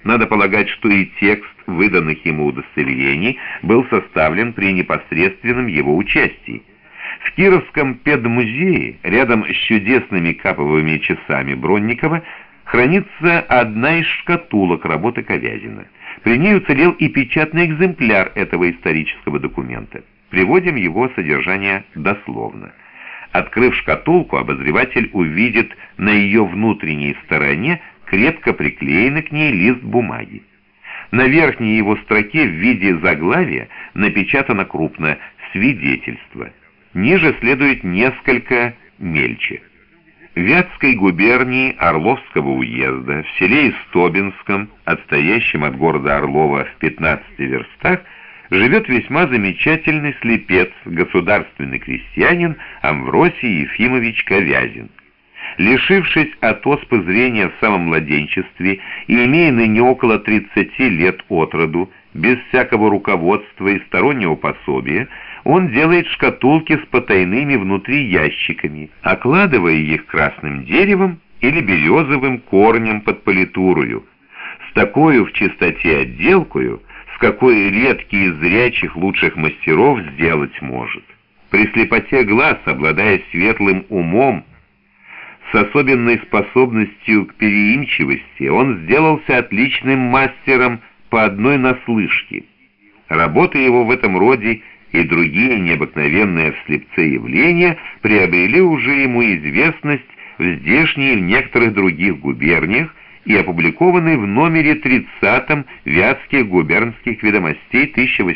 Надо полагать, что и текст выданных ему удостоверений был составлен при непосредственном его участии. В Кировском педмузее, рядом с чудесными каповыми часами Бронникова, хранится одна из шкатулок работы Ковязина. При ней уцелел и печатный экземпляр этого исторического документа. Приводим его содержание дословно. Открыв шкатулку, обозреватель увидит на ее внутренней стороне крепко приклеенный к ней лист бумаги. На верхней его строке в виде заглавия напечатано крупно «Свидетельство». Ниже следует несколько мельче. В Вятской губернии Орловского уезда, в селе Истобинском, отстоящем от города Орлова в 15 верстах, живет весьма замечательный слепец, государственный крестьянин Амвросий Ефимович Ковязин. Лишившись от оспы зрения в самом младенчестве и имея ныне около 30 лет от роду, без всякого руководства и стороннего пособия, он делает шкатулки с потайными внутри ящиками, окладывая их красным деревом или березовым корнем под политурою, с такою в чистоте отделкою, с какой редкий из зрячих лучших мастеров сделать может. При слепоте глаз, обладая светлым умом, с особенной способностью к переимчивости, он сделался отличным мастером по одной наслышке. Работы его в этом роде и другие необыкновенные в слепце явления приобрели уже ему известность в здешней и в некоторых других губерниях и опубликованы в номере 30 Вятских губернских ведомостей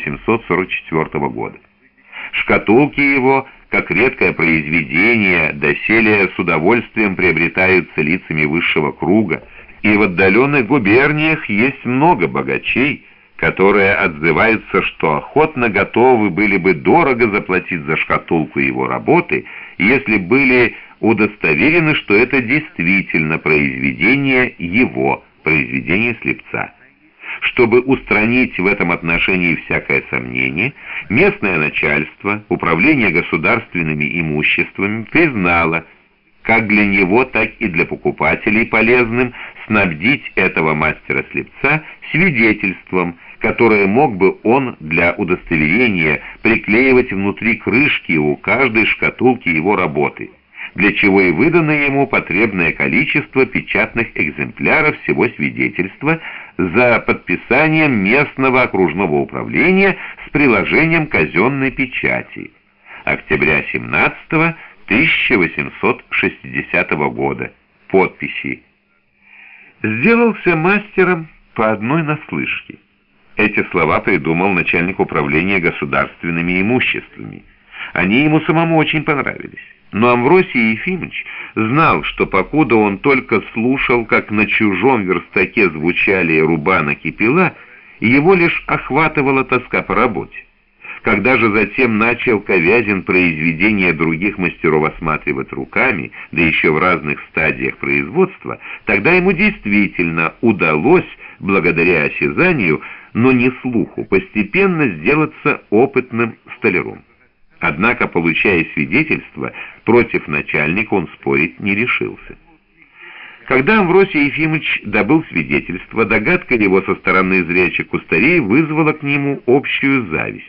1844 года. Шкатулки его, как редкое произведение, доселе с удовольствием приобретаются лицами высшего круга, и в отдаленных губерниях есть много богачей, которые отзываются, что охотно готовы были бы дорого заплатить за шкатулку его работы, если были удостоверены, что это действительно произведение его, произведение слепца. Чтобы устранить в этом отношении всякое сомнение, местное начальство, управление государственными имуществами признало, как для него, так и для покупателей полезным, снабдить этого мастера-слепца свидетельством, которое мог бы он для удостоверения приклеивать внутри крышки у каждой шкатулки его работы, для чего и выдано ему потребное количество печатных экземпляров всего свидетельства за подписанием местного окружного управления с приложением казенной печати. Октября 17 1860 года. Подписи. Сделался мастером по одной наслышке. Эти слова придумал начальник управления государственными имуществами. Они ему самому очень понравились. Но Амвросий Ефимович знал, что покуда он только слушал, как на чужом верстаке звучали рубанок и пила, его лишь охватывала тоска по работе. Когда же затем начал Ковязин произведения других мастеров осматривать руками, да еще в разных стадиях производства, тогда ему действительно удалось, благодаря осязанию, но не слуху, постепенно сделаться опытным столяром. Однако, получая свидетельство, против начальника он спорить не решился. Когда Амвросий Ефимович добыл свидетельство, догадка его со стороны зрячих кустарей вызвала к нему общую зависть.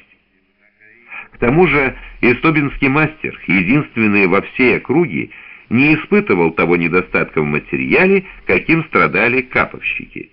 К тому же истобинский мастер, единственный во всей округе, не испытывал того недостатка в материале, каким страдали каповщики.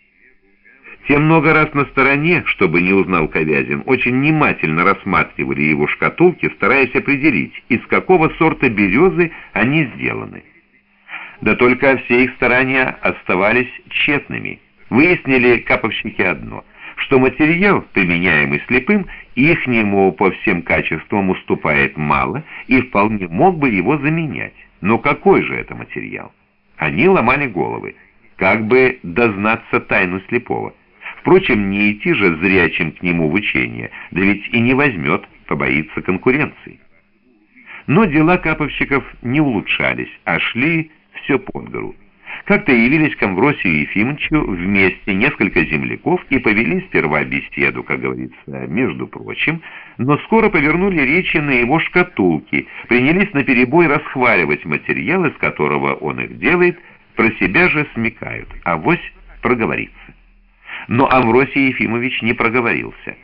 Те много раз на стороне, чтобы не узнал Ковязин, очень внимательно рассматривали его шкатулки, стараясь определить, из какого сорта березы они сделаны. Да только все их старания оставались тщетными. Выяснили каповщики одно, что материал, применяемый слепым, ихнему по всем качествам уступает мало и вполне мог бы его заменять. Но какой же это материал? Они ломали головы, как бы дознаться тайну слепого. Впрочем, не идти же зрячим к нему в учение, да ведь и не возьмет, побоится конкуренции. Но дела каповщиков не улучшались, а шли все под гору. Как-то явились к Амвросию Ефимовичу вместе несколько земляков и повели сперва беседу, как говорится, между прочим, но скоро повернули речи на его шкатулки, принялись наперебой расхваливать материал, из которого он их делает, про себя же смекают, авось проговорится. но Амвросий Ефимович не проговорился.